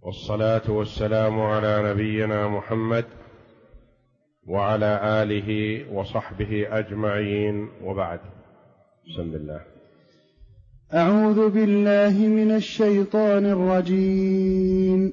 والصلاة والسلام على نبينا محمد وعلى آله وصحبه أجمعين، وبعد. بسم الله. أعوذ بالله من الشيطان الرجيم.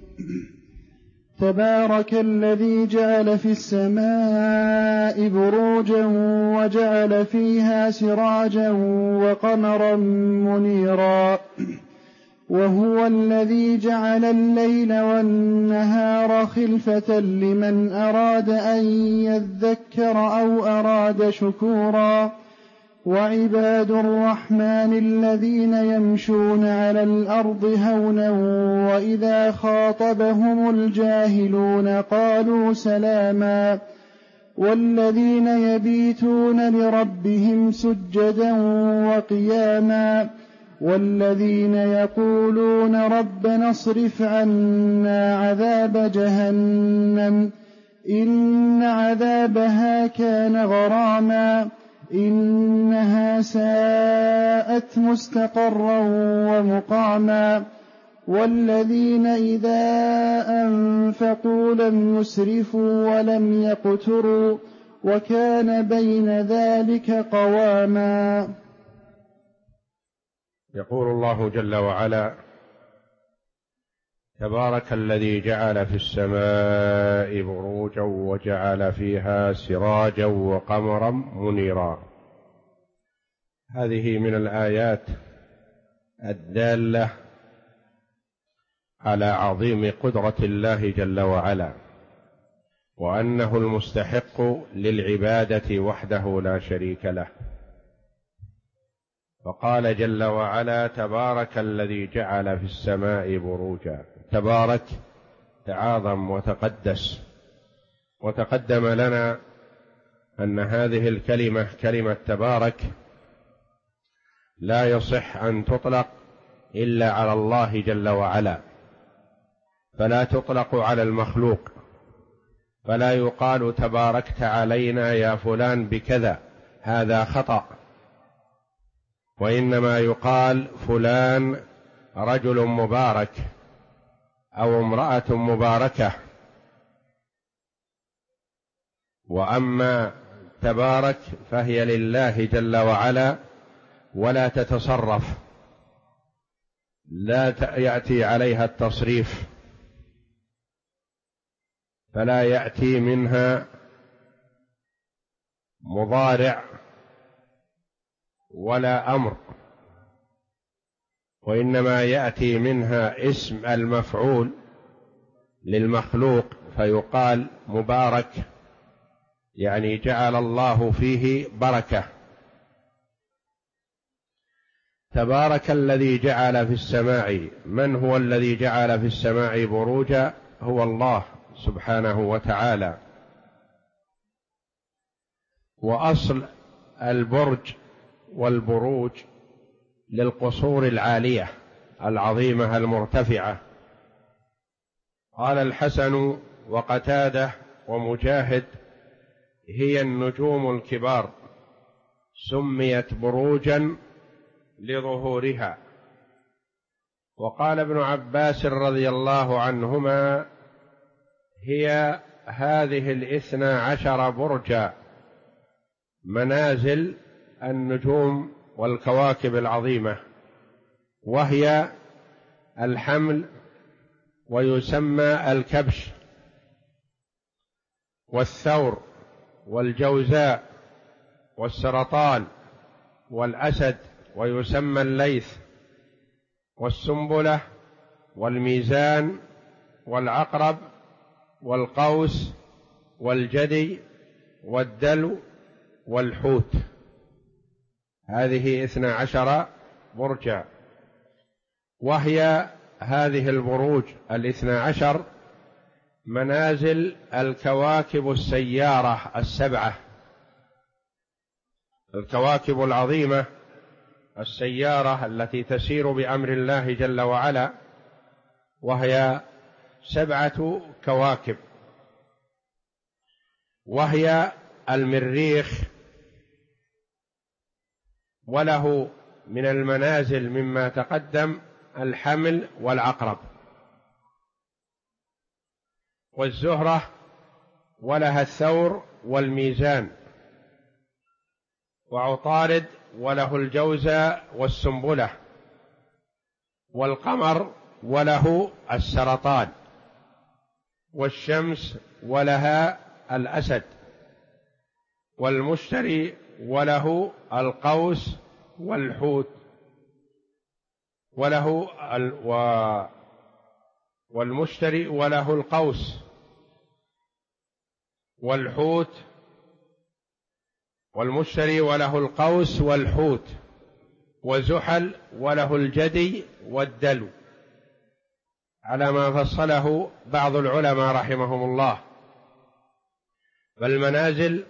تبارك الذي جعل في السماء بروجا وجعل فيها سراجا وقمرا منيرا، وهو الذي جعل الليل والنهار خلفة لمن أراد أن يذكر أو أراد شكورا. وعباد الرحمن الذين يمشون على الأرض هونا وإذا خاطبهم الجاهلون قالوا سلاما، والذين يبيتون لربهم سجدا وقياما، والذين يقولون ربنا اصرف عنا عذاب جهنم إن عذابها كان غراما إنها ساءت مستقرا ومقاما، والذين إذا أنفقوا لم يسرفوا ولم يقتروا وكان بين ذلك قواما. يقول الله جل وعلا: تبارك الذي جعل في السماء بروجا وجعل فيها سراجا وقمرا منيرا. هذه من الآيات الدالة على عظيم قدرة الله جل وعلا، وأنه المستحق للعبادة وحده لا شريك له. فقال جل وعلا: تبارك الذي جعل في السماء بروجا. تبارك تعاظم وتقدس، وتقدم لنا أن هذه الكلمة كلمة تبارك لا يصح أن تطلق إلا على الله جل وعلا، فلا تطلق على المخلوق، فلا يقال تباركت علينا يا فلان بكذا، هذا خطأ، وإنما يقال فلان رجل مبارك أو امرأة مباركة. وأما تبارك فهي لله جل وعلا ولا تتصرف، لا يأتي عليها التصريف، فلا يأتي منها مضارع ولا أمر، وإنما يأتي منها اسم المفعول للمخلوق فيقال مبارك، يعني جعل الله فيه بركة. تبارك الذي جعل في السماء. من هو الذي جعل في السماء بروجا؟ هو الله سبحانه وتعالى. وأصل البرج والبروج للقصور العالية العظيمة المرتفعة. قال الحسن وقتادة ومجاهد: هي النجوم الكبار سميت بروجا لظهورها. وقال ابن عباس رضي الله عنهما: هي هذه 12 برجا منازل النجوم والكواكب العظيمة، وهي الحمل، ويسمى الكبش، والثور، والجوزاء، والسرطان، والأسد، ويسمى الليث، والسنبلة، والميزان، والعقرب، والقوس، والجدي، والدلو، والحوت. هذه 12 برجا، وهي هذه البروج 12 منازل الكواكب السيارة 7، الكواكب العظيمة السيارة التي تسير بأمر الله جل وعلا، وهي 7 كواكب، وهي المريخ، وله من المنازل مما تقدم الحمل والعقرب، والزهرة ولها الثور والميزان، وعطارد وله الجوزى والسنبلة، والقمر وله السرطان، والشمس ولها الأسد، والمشتري وله القوس والحوت والمشتري وله القوس والحوت، والمشتري وله القوس والحوت، وزحل وله الجدي والدلو، على ما فصله بعض العلماء رحمهم الله. فالمنازل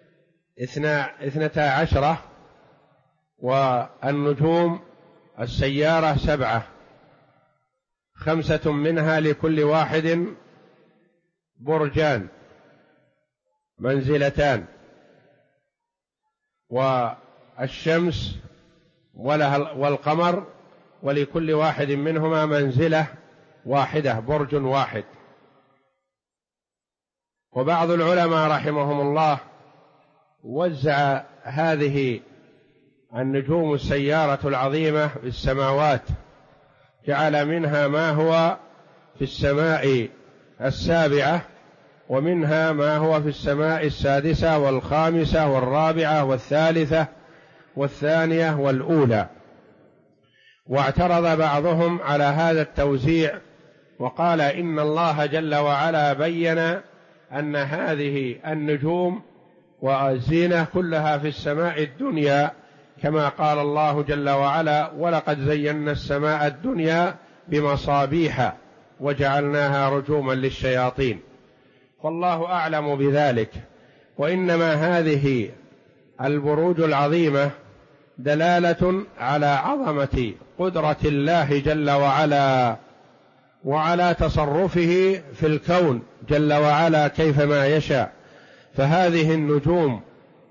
12، والنجوم السيارة 7، 5 منها لكل واحد برجان منزلتان، والشمس والقمر ولكل واحد منهما منزلة واحدة برج واحد. وبعض العلماء رحمهم الله وزع هذه النجوم السيارة العظيمة في السماوات، جعل منها ما هو في السماء 7، ومنها ما هو في السماء 6 و5 و4 و3 و2 والأولى. واعترض بعضهم على هذا التوزيع وقال إن الله جل وعلا بين أن هذه النجوم والزينة كلها في السماء الدنيا، كما قال الله جل وعلا: ولقد زينا السماء الدنيا بمصابيح وجعلناها رجوما للشياطين. والله أعلم بذلك. وإنما هذه البروج العظيمة دلالة على عظمة قدرة الله جل وعلا وعلى تصرفه في الكون جل وعلا كيفما يشاء. فهذه النجوم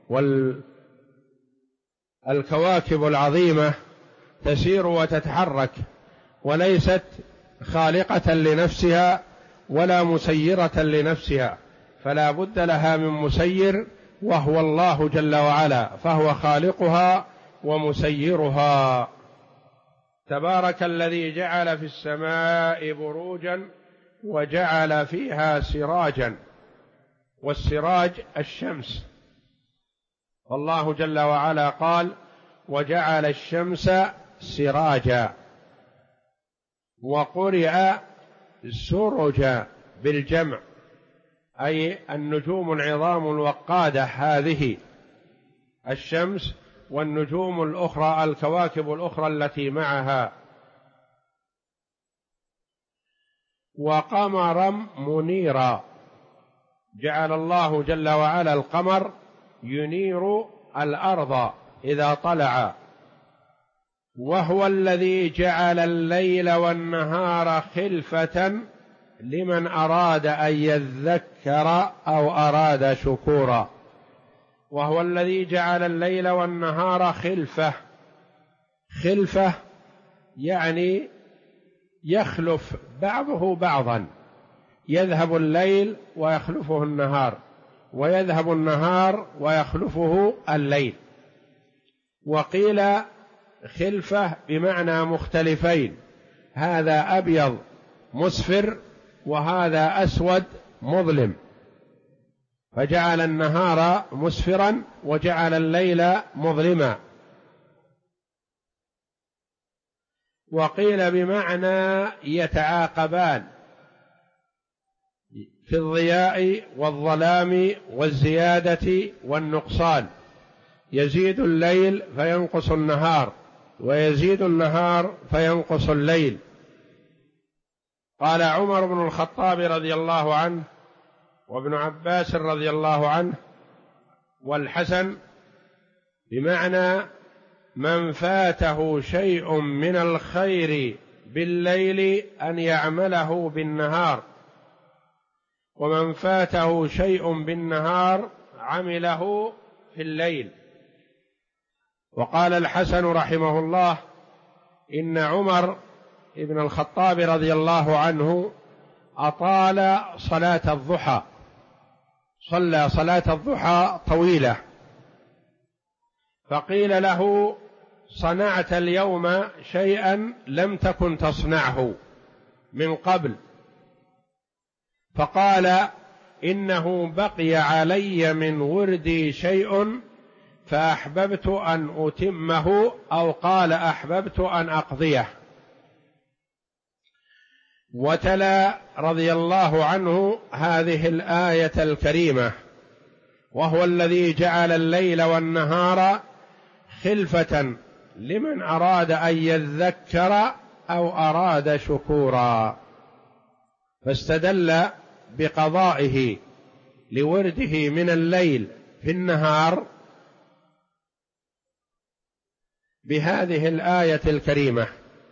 والكواكب العظيمة تسير وتتحرك، وليست خالقة لنفسها ولا مسيرة لنفسها، فلا بد لها من مسير وهو الله جل وعلا، فهو خالقها ومسيرها. تبارك الذي جعل في السماء بروجا وجعل فيها سراجا، والسراج الشمس، والله جل وعلا قال: وجعل الشمس سراجا، وقرئ سرجا بالجمع، أي النجوم العظام الوقادة هذه الشمس والنجوم الأخرى الكواكب الأخرى التي معها. وقمرا منيرا، جعل الله جل وعلا القمر ينير الأرض إذا طلع، وهو الذي جعل الليل والنهار خلفة لمن أراد أن يذكر أو أراد شكورا. وهو الذي جعل الليل والنهار خلفة، خلفة يعني يخلف بعضه بعضا، يذهب الليل ويخلفه النهار، ويذهب النهار ويخلفه الليل. وقيل خلفة بمعنى مختلفين، هذا أبيض مسفر وهذا أسود مظلم، فجعل النهار مسفرا وجعل الليل مظلما. وقيل بمعنى يتعاقبان في الضياء والظلام والزيادة والنقصان، يزيد الليل فينقص النهار، ويزيد النهار فينقص الليل. قال عمر بن الخطاب رضي الله عنه، وابن عباس رضي الله عنه، والحسن، بمعنى من فاته شيء من الخير بالليل أن يعمله بالنهار، ومن فاته شيء بالنهار عمله في الليل. وقال الحسن رحمه الله: إن عمر ابن الخطاب رضي الله عنه أطال صلاة الضحى، صلى صلاة الضحى طويلة، فقيل له: صنعت اليوم شيئا لم تكن تصنعه من قبل، فقال: إنه بقي علي من وردي شيء فأحببت أن أتمه، أو قال: أحببت أن أقضيه. وتلا رضي الله عنه هذه الآية الكريمة: وهو الذي جعل الليل والنهار خلفة لمن أراد أن يذكر أو أراد شكورا، فاستدل بقضائه لورده من الليل في النهار بهذه الآية الكريمة.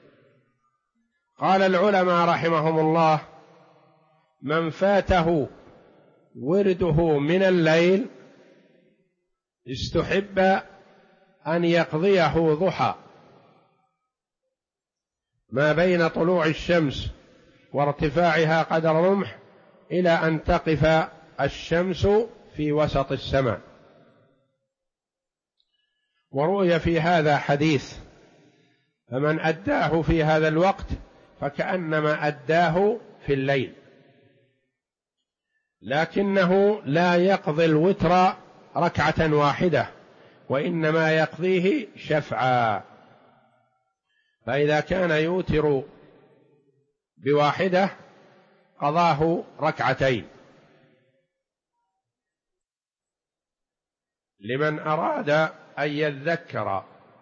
قال العلماء رحمهم الله: من فاته ورده من الليل استحب أن يقضيه ضحى، ما بين طلوع الشمس وارتفاعها قدر رمح إلى أن تقف الشمس في وسط السماء. وروي في هذا حديث: فمن أداه في هذا الوقت فكأنما أداه في الليل، لكنه لا يقضي الوتر ركعة واحدة، وإنما يقضيه شفعا، فإذا كان يوتر بواحدة قضاه ركعتين. لمن أراد أن يذكر،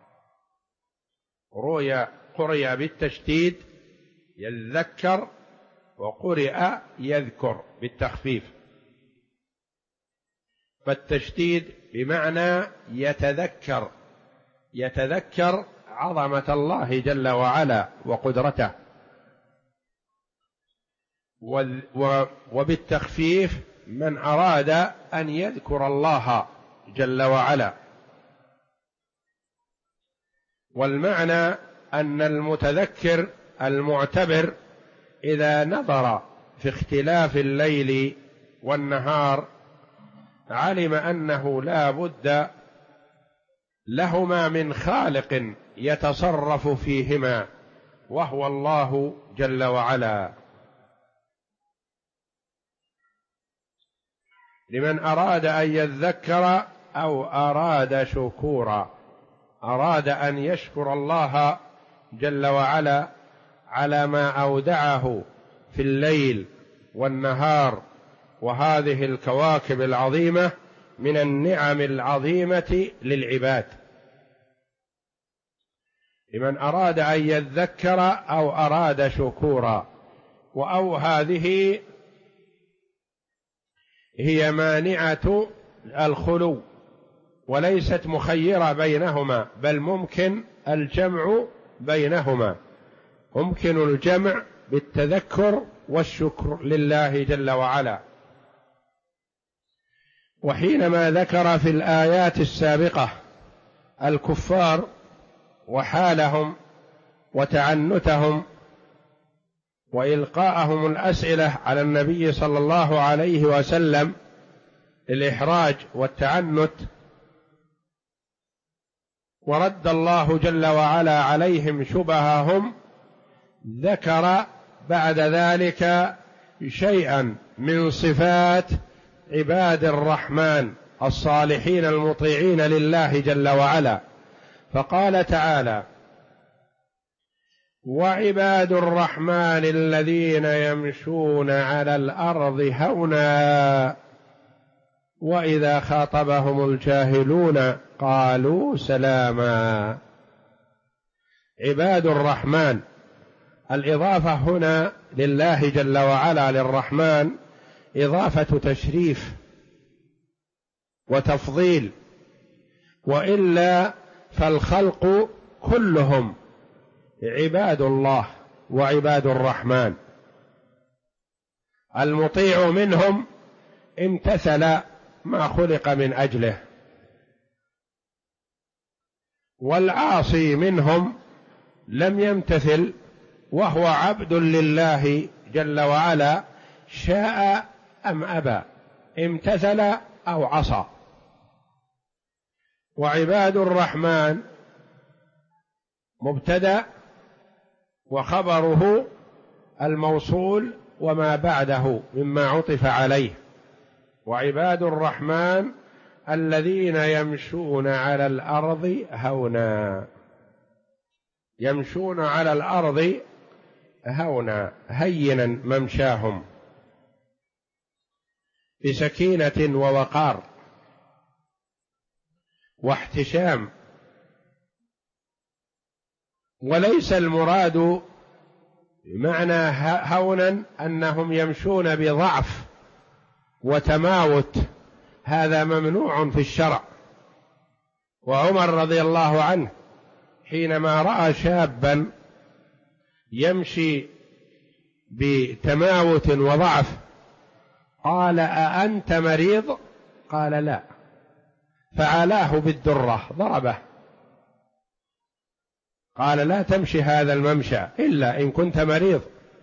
قرئ بالتشديد يذكر، وقرئ يذكر بالتخفيف، فالتشديد بمعنى يتذكر عظمة الله جل وعلا وقدرته، وبالتخفيف من أراد أن يذكر الله جل وعلا. والمعنى أن المتذكر المعتبر إذا نظر في اختلاف الليل والنهار علم أنه لا بد لهما من خالق يتصرف فيهما، وهو الله جل وعلا. لمن أراد أن يذكر أو أراد شكورا، أراد أن يشكر الله جل وعلا على ما أودعه في الليل والنهار وهذه الكواكب العظيمة من النعم العظيمة للعباد. لمن أراد أن يذكر أو أراد شكورا، وأو هذه هي مانعة الخلو، وليست مخيرة بينهما، بل ممكن الجمع بينهما، ممكن الجمع بالتذكر والشكر لله جل وعلا. وحينما ذكر في الآيات السابقة الكفار وحالهم وتعنتهم وإلقاءهم الأسئلة على النبي صلى الله عليه وسلم للإحراج والتعنت، ورد الله جل وعلا عليهم شبههم، ذكر بعد ذلك شيئا من صفات عباد الرحمن الصالحين المطيعين لله جل وعلا، فقال تعالى: وعباد الرحمن الذين يمشون على الأرض هونا وإذا خاطبهم الجاهلون قالوا سلاما. عباد الرحمن، الإضافة هنا لله جل وعلا للرحمن إضافة تشريف وتفضيل، وإلا فالخلق كلهم عباد الله وعباد الرحمن، المطيع منهم امتثل ما خلق من أجله، والعاصي منهم لم يمتثل وهو عبد لله جل وعلا، شاء أم أبى، امتثل أو عصى. وعباد الرحمن مبتدأ وخبره الموصول وما بعده مما عطف عليه. وعباد الرحمن الذين يمشون على الأرض هونا، يمشون على الأرض هونا هينا ممشاهم، بسكينة ووقار واحتشام. وليس المراد معنى هونا أنهم يمشون بضعف وتماوت، هذا ممنوع في الشرع. وعمر رضي الله عنه حينما رأى شابا يمشي بتماوت وضعف قال: أأنت مريض؟ قال: لا. فعلاه بالدرة ضربه، قال: لا تمشي هذا الممشى إلا إن كنت مريض.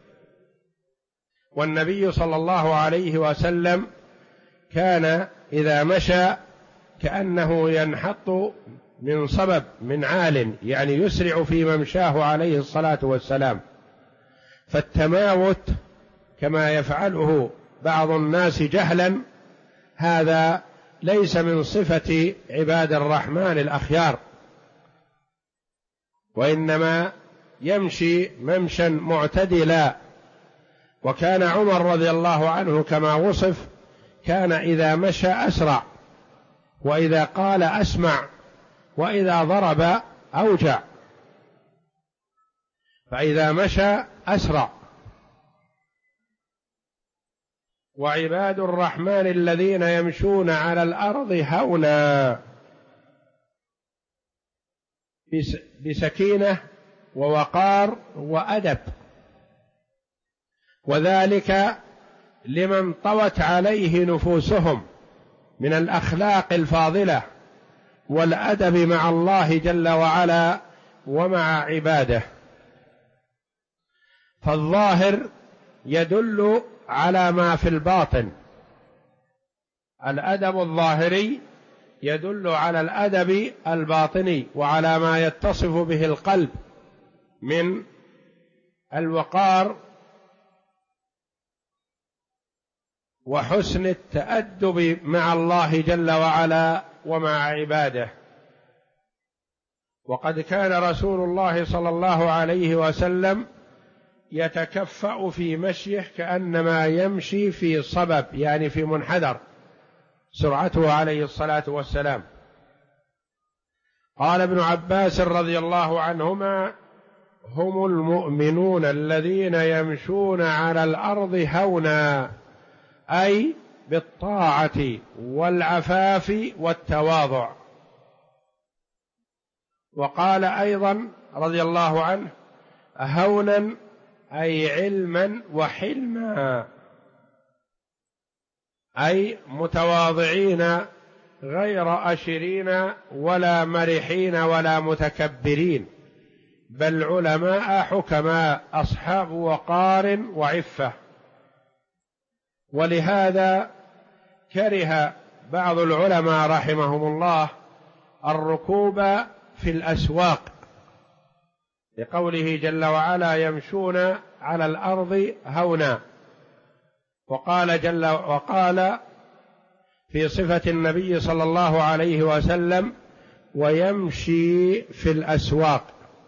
والنبي صلى الله عليه وسلم كان إذا مشى كأنه ينحط من صبب من عال، يعني يسرع في ممشاه عليه الصلاة والسلام. فالتماوت كما يفعله بعض الناس جهلا هذا ليس من صفة عباد الرحمن الأخيار، وإنما يمشي ممشا معتدلا. وكان عمر رضي الله عنه كما وصف كان إذا مشى أسرع، وإذا قال أسمع، وإذا ضرب أوجع، فإذا مشى أسرع. وعباد الرحمن الذين يمشون على الأرض هونا، بسكينة ووقار وأدب، وذلك لمن طوت عليه نفوسهم من الأخلاق الفاضلة والأدب مع الله جل وعلا ومع عباده. فالظاهر يدل على ما في الباطن، الأدب الظاهري يدل على الأدب الباطني وعلى ما يتصف به القلب من الوقار وحسن التأدب مع الله جل وعلا ومع عباده. وقد كان رسول الله صلى الله عليه وسلم يتكفأ في مشيه كأنما يمشي في صبب، يعني في منحدر، سرعته عليه الصلاة والسلام. قال ابن عباس رضي الله عنهما: هم المؤمنون الذين يمشون على الأرض هونا، أي بالطاعة والعفاف والتواضع. وقال أيضا رضي الله عنه: هونا أي علما وحلما، أي متواضعين غير أشرين ولا مرحين ولا متكبرين، بل علماء حكماء أصحاب وقار وعفة. ولهذا كره بعض العلماء رحمهم الله الركوب في الأسواق، لقوله جل وعلا: يمشون على الأرض هونا. وقال في صفة النبي صلى الله عليه وسلم: ويمشي في الأسواق.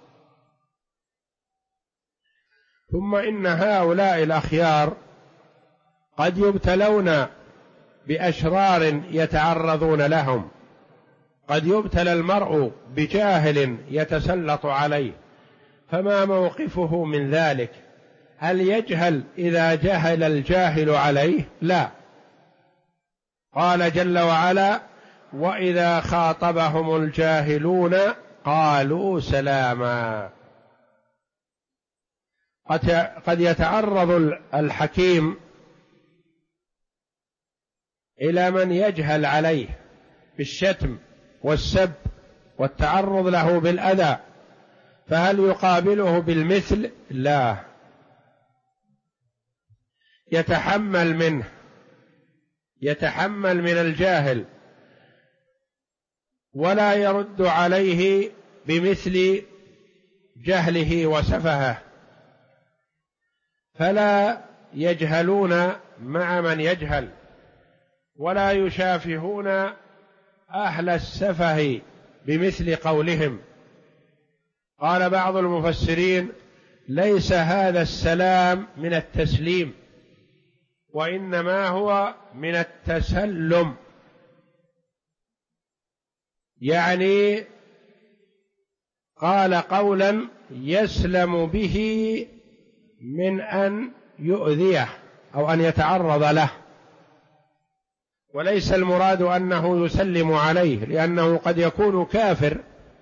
ثم إن هؤلاء الأخيار قد يبتلون بأشرار يتعرضون لهم، قد يبتلى المرء بجاهل يتسلط عليه، فما موقفه من ذلك؟ هل يجهل إذا جهل الجاهل عليه؟ لا. قال جل وعلا: وإذا خاطبهم الجاهلون قالوا سلاما. قد يتعرض الحكيم إلى من يجهل عليه بالشتم والسب والتعرض له بالأذى، فهل يقابله بالمثل؟ لا، يتحمل منه، يتحمل من الجاهل ولا يرد عليه بمثل جهله وسفهه، فلا يجهلون مع من يجهل ولا يشافهون أهل السفه بمثل قولهم. قال بعض المفسرين: ليس هذا السلام من التسليم، وإنما هو من التسلم، يعني قال قولا يسلم به من أن يؤذيه أو أن يتعرض له، وليس المراد أنه يسلم عليه، لأنه قد يكون كافر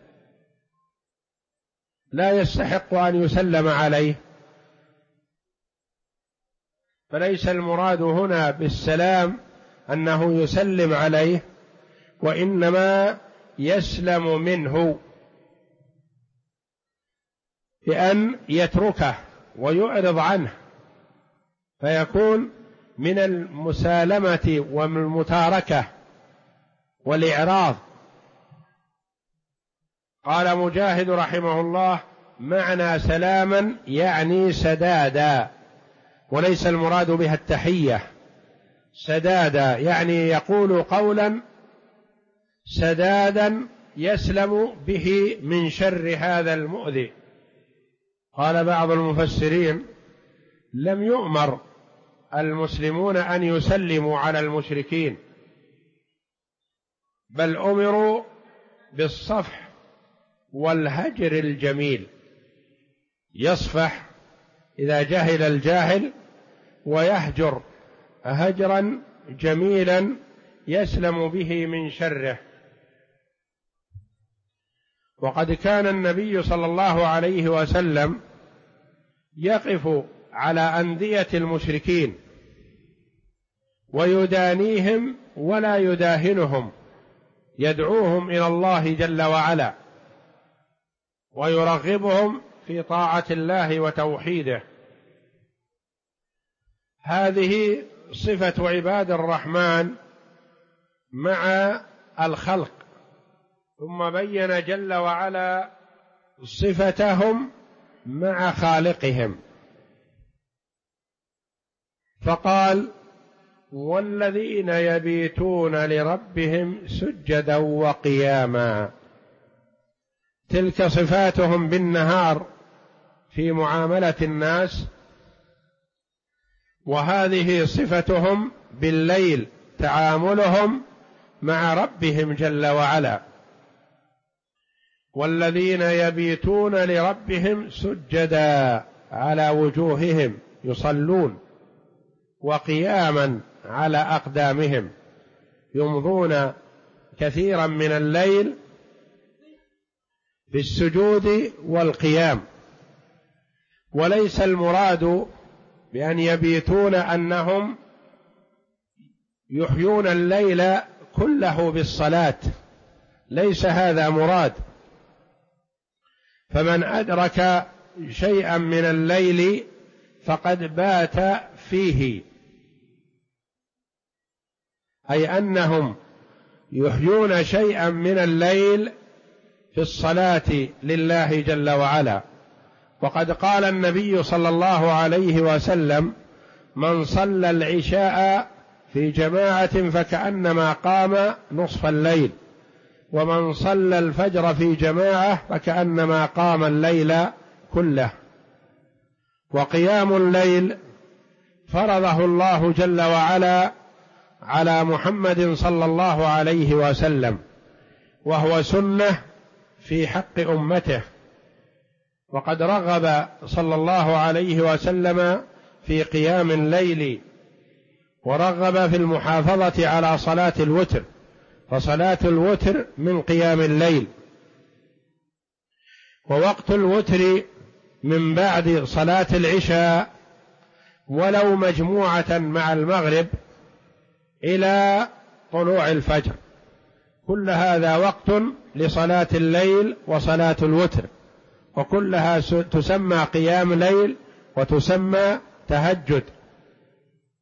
لا يستحق أن يسلم عليه، فليس المراد هنا بالسلام أنه يسلم عليه، وإنما يسلم منه بأن يتركه ويعرض عنه، فيكون من المسالمة والمتاركة والإعراض. قال مجاهد رحمه الله: معنى سلاما يعني سدادا، وليس المراد بها التحية، سدادا يعني يقول قولا سدادا يسلم به من شر هذا المؤذي. قال بعض المفسرين: لم يؤمر المسلمون أن يسلموا على المشركين، بل أمروا بالصفح والهجر الجميل، يصفح إذا جهل الجاهل ويهجر هجرا جميلا يسلم به من شره. وقد كان النبي صلى الله عليه وسلم يقف على أندية المشركين ويدانيهم ولا يداهنهم، يدعوهم إلى الله جل وعلا ويرغبهم في طاعة الله وتوحيده. هذه صفة عباد الرحمن مع الخلق، ثم بين جل وعلا صفتهم مع خالقهم، فقال: والذين يبيتون لربهم سجدا وقياما. تلك صفاتهم بالنهار في معاملة الناس، وهذه صفتهم بالليل تعاملهم مع ربهم جل وعلا. والذين يبيتون لربهم سجدا على وجوههم يصلون، وقياما على أقدامهم يمضون كثيرا من الليل بالسجود والقيام. وليس المراد بأن يبيتون أنهم يحيون الليل كله بالصلاة، ليس هذا مراد. فمن أدرك شيئا من الليل فقد بات فيه، أي أنهم يحيون شيئا من الليل في الصلاة لله جل وعلا. وقد قال النبي صلى الله عليه وسلم: من صلى العشاء في جماعة فكأنما قام نصف الليل، ومن صلى الفجر في جماعة فكأنما قام الليل كله. وقيام الليل فرضه الله جل وعلا على محمد صلى الله عليه وسلم، وهو سنة في حق أمته. وقد رغب صلى الله عليه وسلم في قيام الليل، ورغب في المحافظة على صلاة الوتر، فصلاة الوتر من قيام الليل. ووقت الوتر من بعد صلاة العشاء ولو مجموعة مع المغرب إلى طلوع الفجر، كل هذا وقت لصلاة الليل وصلاة الوتر، وكلها تسمى قيام ليل وتسمى تهجد.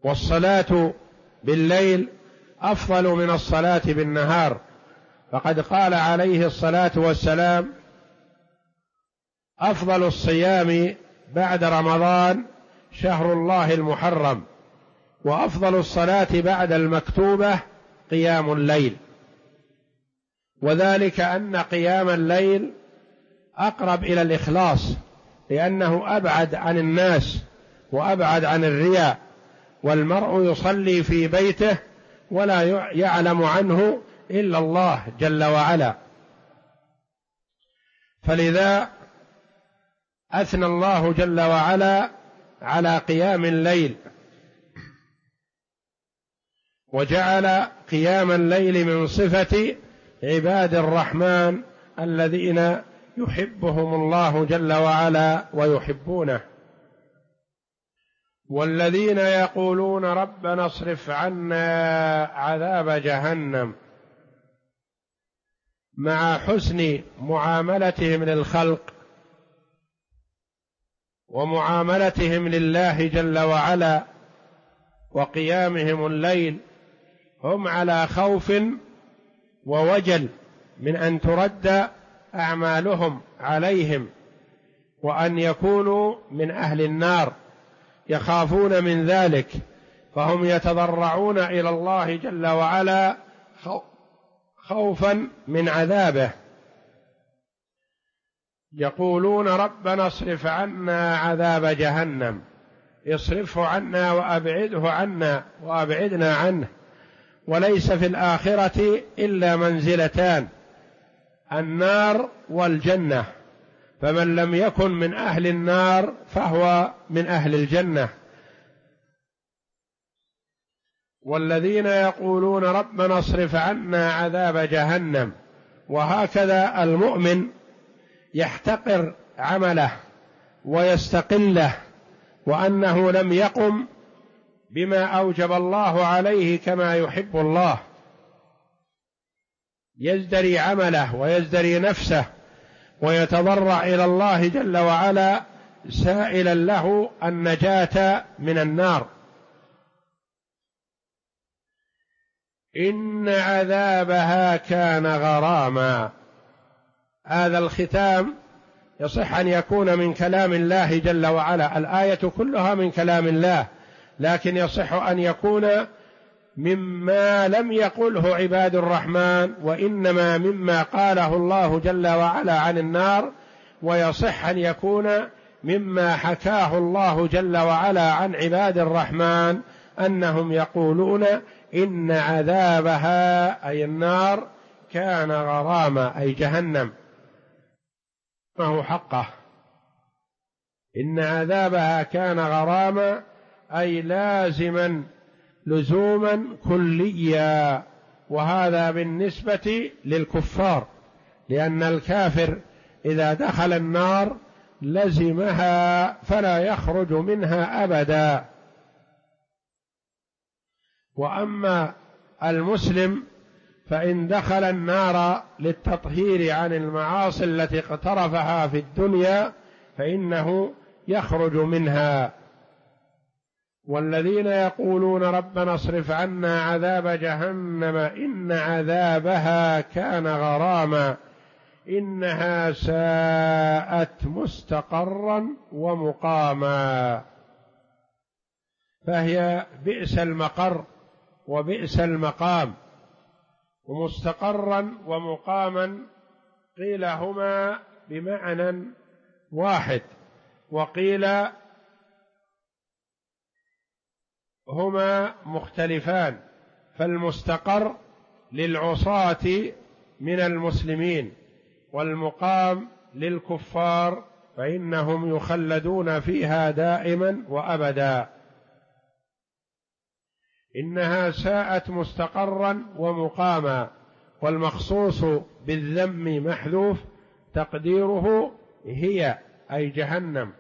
والصلاة بالليل أفضل من الصلاة بالنهار، فقد قال عليه الصلاة والسلام: أفضل الصيام بعد رمضان شهر الله المحرم، وأفضل الصلاة بعد المكتوبة قيام الليل. وذلك أن قيام الليل أقرب إلى الإخلاص، لأنه أبعد عن الناس وأبعد عن الرياء، والمرء يصلي في بيته ولا يعلم عنه إلا الله جل وعلا. فلذا أثنى الله جل وعلا على قيام الليل، وجعل قيام الليل من صفة عباد الرحمن الذين يحبهم الله جل وعلا ويحبونه. والذين يقولون ربنا اصرف عنا عذاب جهنم، مع حسن معاملتهم للخلق ومعاملتهم لله جل وعلا وقيامهم الليل، هم على خوف ووجل من أن ترد أعمالهم عليهم وأن يكونوا من أهل النار، يخافون من ذلك، فهم يتضرعون إلى الله جل وعلا خوفا من عذابه. يقولون ربنا اصرف عنا عذاب جهنم، اصرفه عنا وأبعده عنا وأبعدنا عنه. وليس في الآخرة إلا منزلتان: النار والجنة، فمن لم يكن من أهل النار فهو من أهل الجنة. والذين يقولون ربنا اصرف عنا عذاب جهنم. وهكذا المؤمن يحتقر عمله ويستقله، وأنه لم يقم بما أوجب الله عليه كما يحب الله، يزدري عمله ويزدري نفسه ويتضرع إلى الله جل وعلا سائلا له النجاة من النار. إن عذابها كان غراما. هذا الختام يصح أن يكون من كلام الله جل وعلا، الآية كلها من كلام الله، لكن يصح أن يكون مما لم يقله عباد الرحمن، وإنما مما قاله الله جل وعلا عن النار، ويصح أن يكون مما حكاه الله جل وعلا عن عباد الرحمن أنهم يقولون إن عذابها أي النار كان غراما أي جهنم، ما هو حقه. إن عذابها كان غراما أي لازما لزوما كليا، وهذا بالنسبة للكفار، لأن الكافر إذا دخل النار لزمها فلا يخرج منها أبدا. وأما المسلم فإن دخل النار للتطهير عن المعاصي التي اقترفها في الدنيا فإنه يخرج منها. والذين يقولون ربنا اصرف عنا عذاب جهنم إن عذابها كان غراما إنها ساءت مستقرا ومقاما. فهي بئس المقر وبئس المقام. ومستقرا ومقاما قيل هما بمعنى واحد، وقيل هما مختلفان، فالمستقر للعصاة من المسلمين، والمقام للكفار فإنهم يخلدون فيها دائما وأبدا. إنها ساءت مستقرا ومقاما، والمخصوص بالذم محذوف تقديره هي أي جهنم.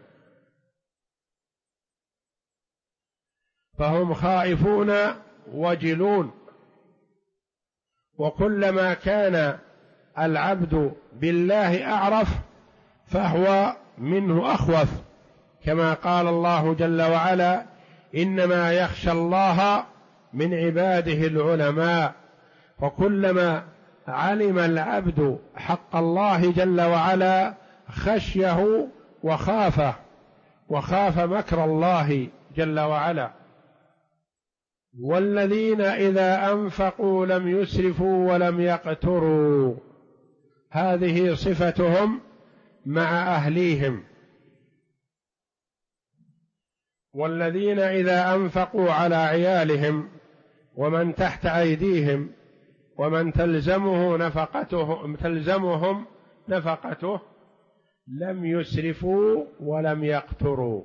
فهم خائفون وجلون، وكلما كان العبد بالله أعرف فهو منه أخوف، كما قال الله جل وعلا إنما يخشى الله من عباده العلماء. وكلما علم العبد حق الله جل وعلا خشيه وخاف مكر الله جل وعلا. والذين إذا أنفقوا لم يسرفوا ولم يقتروا، هذه صفتهم مع أهليهم. والذين إذا أنفقوا على عيالهم ومن تحت أيديهم ومن تلزمهم نفقته لم يسرفوا ولم يقتروا.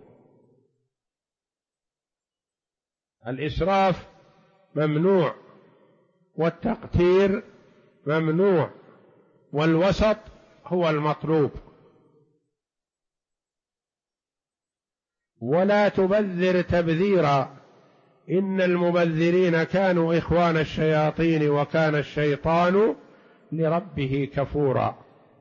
الإسراف ممنوع، والتقتير ممنوع، والوسط هو المطلوب. ولا تبذر تبذيرا، إن المبذرين كانوا إخوان الشياطين وكان الشيطان لربه كفورا.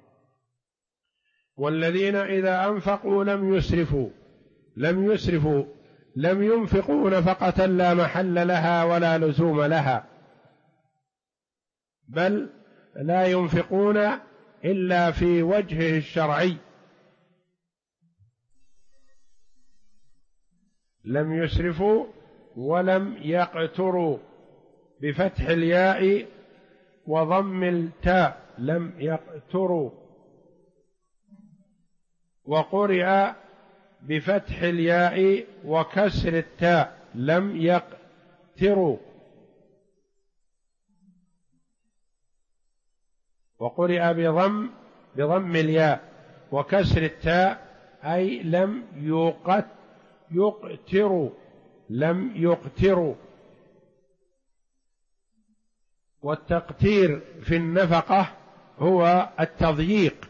والذين إذا أنفقوا لم يسرفوا لم ينفقوا نفقة لا محل لها ولا لزوم لها، بل لا ينفقون إلا في وجهه الشرعي. لم يسرفوا ولم يقتروا بفتح الياء وضم التاء، لم يقتروا. وقرئ بفتح الياء وكسر التاء لم يقتروا. وقرئ بضم الياء وكسر التاء أي لم يقتروا، لم يقتروا. والتقتير في النفقة هو التضييق.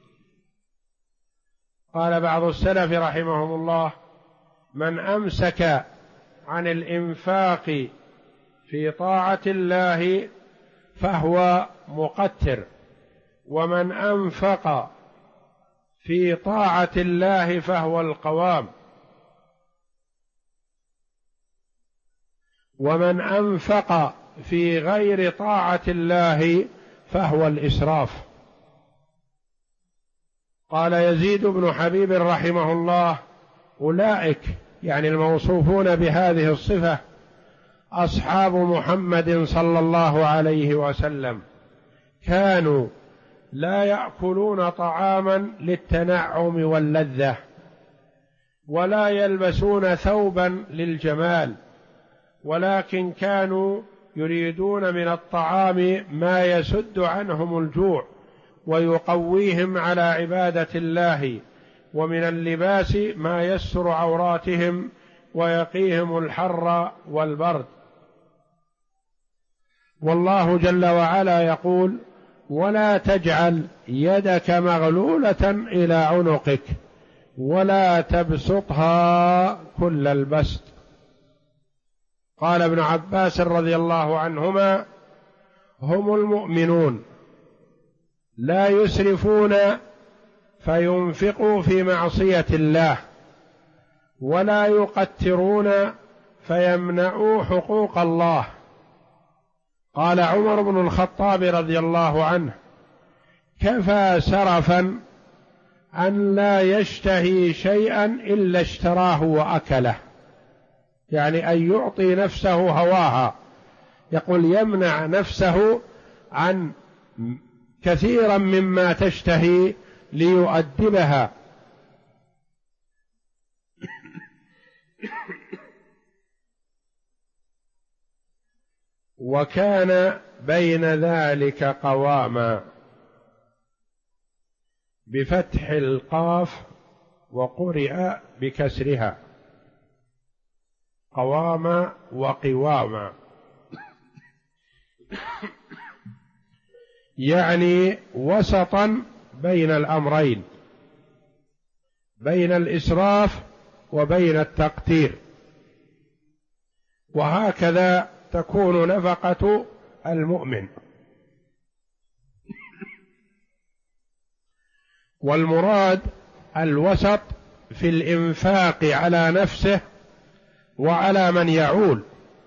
قال بعض السلف رحمهم الله: من أمسك عن الإنفاق في طاعة الله فهو مقتر، ومن أنفق في طاعة الله فهو القوام، ومن أنفق في غير طاعة الله فهو الإسراف. قال يزيد بن حبيب رحمه الله: أولئك يعني الموصوفون بهذه الصفة أصحاب محمد صلى الله عليه وسلم، كانوا لا يأكلون طعاما للتنعم واللذة، ولا يلبسون ثوبا للجمال، ولكن كانوا يريدون من الطعام ما يسد عنهم الجوع ويقويهم على عبادة الله، ومن اللباس ما يستر عوراتهم ويقيهم الحر والبرد. والله جل وعلا يقول: ولا تجعل يدك مغلولة إلى عنقك ولا تبسطها كل البسط. قال ابن عباس رضي الله عنهما: هم المؤمنون لا يسرفون فينفقوا في معصية الله، ولا يقترون فيمنعوا حقوق الله. قال عمر بن الخطاب رضي الله عنه: كفى سرفا أن لا يشتهي شيئا إلا اشتراه وأكله، يعني أن يعطي نفسه هواها، يقول يمنع نفسه عن كثيرا مما تشتهي ليؤدبها. وكان بين ذلك قواما، بفتح القاف وقرئ بكسرها، قواما وقواما، يعني وسطا بين الأمرين، بين الإسراف وبين التقتير. وهكذا تكون نفقة المؤمن. والمراد الوسط في الإنفاق على نفسه وعلى من يعول.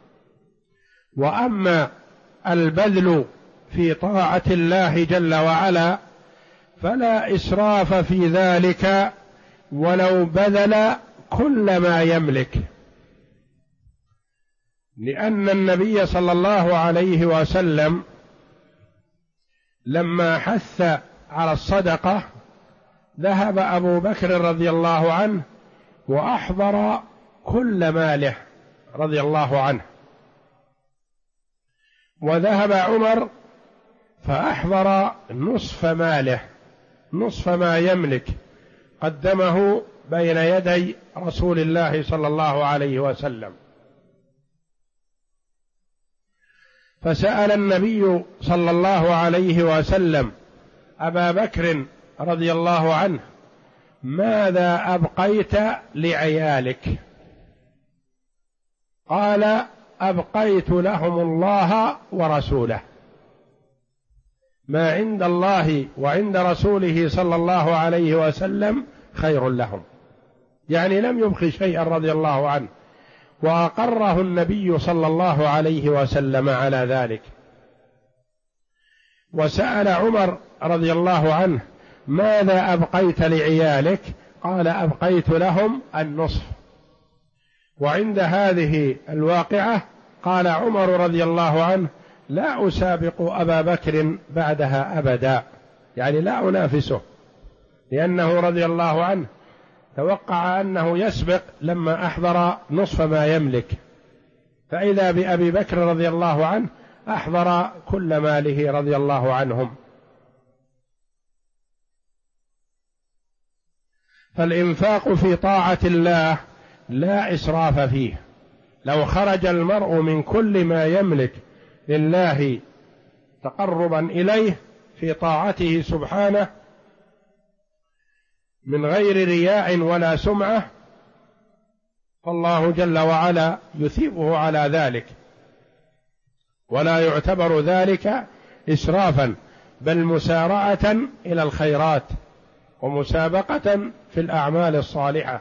وأما البذل في طاعة الله جل وعلا فلا إسراف في ذلك ولو بذل كل ما يملك، لأن النبي صلى الله عليه وسلم لما حث على الصدقة ذهب أبو بكر رضي الله عنه وأحضر كل ماله رضي الله عنه، وذهب عمر فأحضر نصف ماله، نصف ما يملك، قدمه بين يدي رسول الله صلى الله عليه وسلم. فسأل النبي صلى الله عليه وسلم أبا بكر رضي الله عنه: ماذا أبقيت لعيالك؟ قال: أبقيت لهم الله ورسوله، ما عند الله وعند رسوله صلى الله عليه وسلم خير لهم، يعني لم يبق شيئا رضي الله عنه، وأقره النبي صلى الله عليه وسلم على ذلك. وسأل عمر رضي الله عنه: ماذا أبقيت لعيالك؟ قال: أبقيت لهم النصف. وعند هذه الواقعة قال عمر رضي الله عنه: لا أسابق أبا بكر بعدها أبدا، يعني لا أنافسه، لأنه رضي الله عنه توقع أنه يسبق لما أحضر نصف ما يملك، فإذا بأبي بكر رضي الله عنه أحضر كل ماله رضي الله عنهم. فالإنفاق في طاعة الله لا إسراف فيه، لو خرج المرء من كل ما يملك لله تقربا إليه في طاعته سبحانه من غير رياء ولا سمعة، فالله جل وعلا يثيبه على ذلك، ولا يعتبر ذلك إسرافا، بل مسارعة إلى الخيرات ومسابقة في الأعمال الصالحة.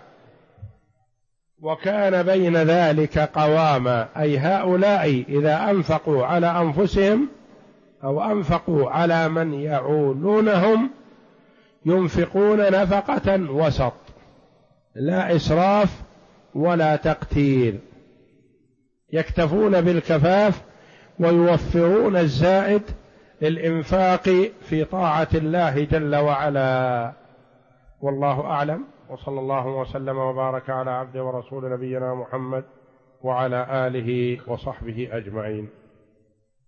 وكان بين ذلك قواما، أي هؤلاء إذا أنفقوا على أنفسهم أو أنفقوا على من يعولونهم ينفقون نفقة وسط، لا إسراف ولا تقتير، يكتفون بالكفاف ويوفرون الزائد للإنفاق في طاعة الله جل وعلا. والله أعلم، وصلى الله وسلم وبارك على عبده ورسول نبينا محمد وعلى آله وصحبه أجمعين.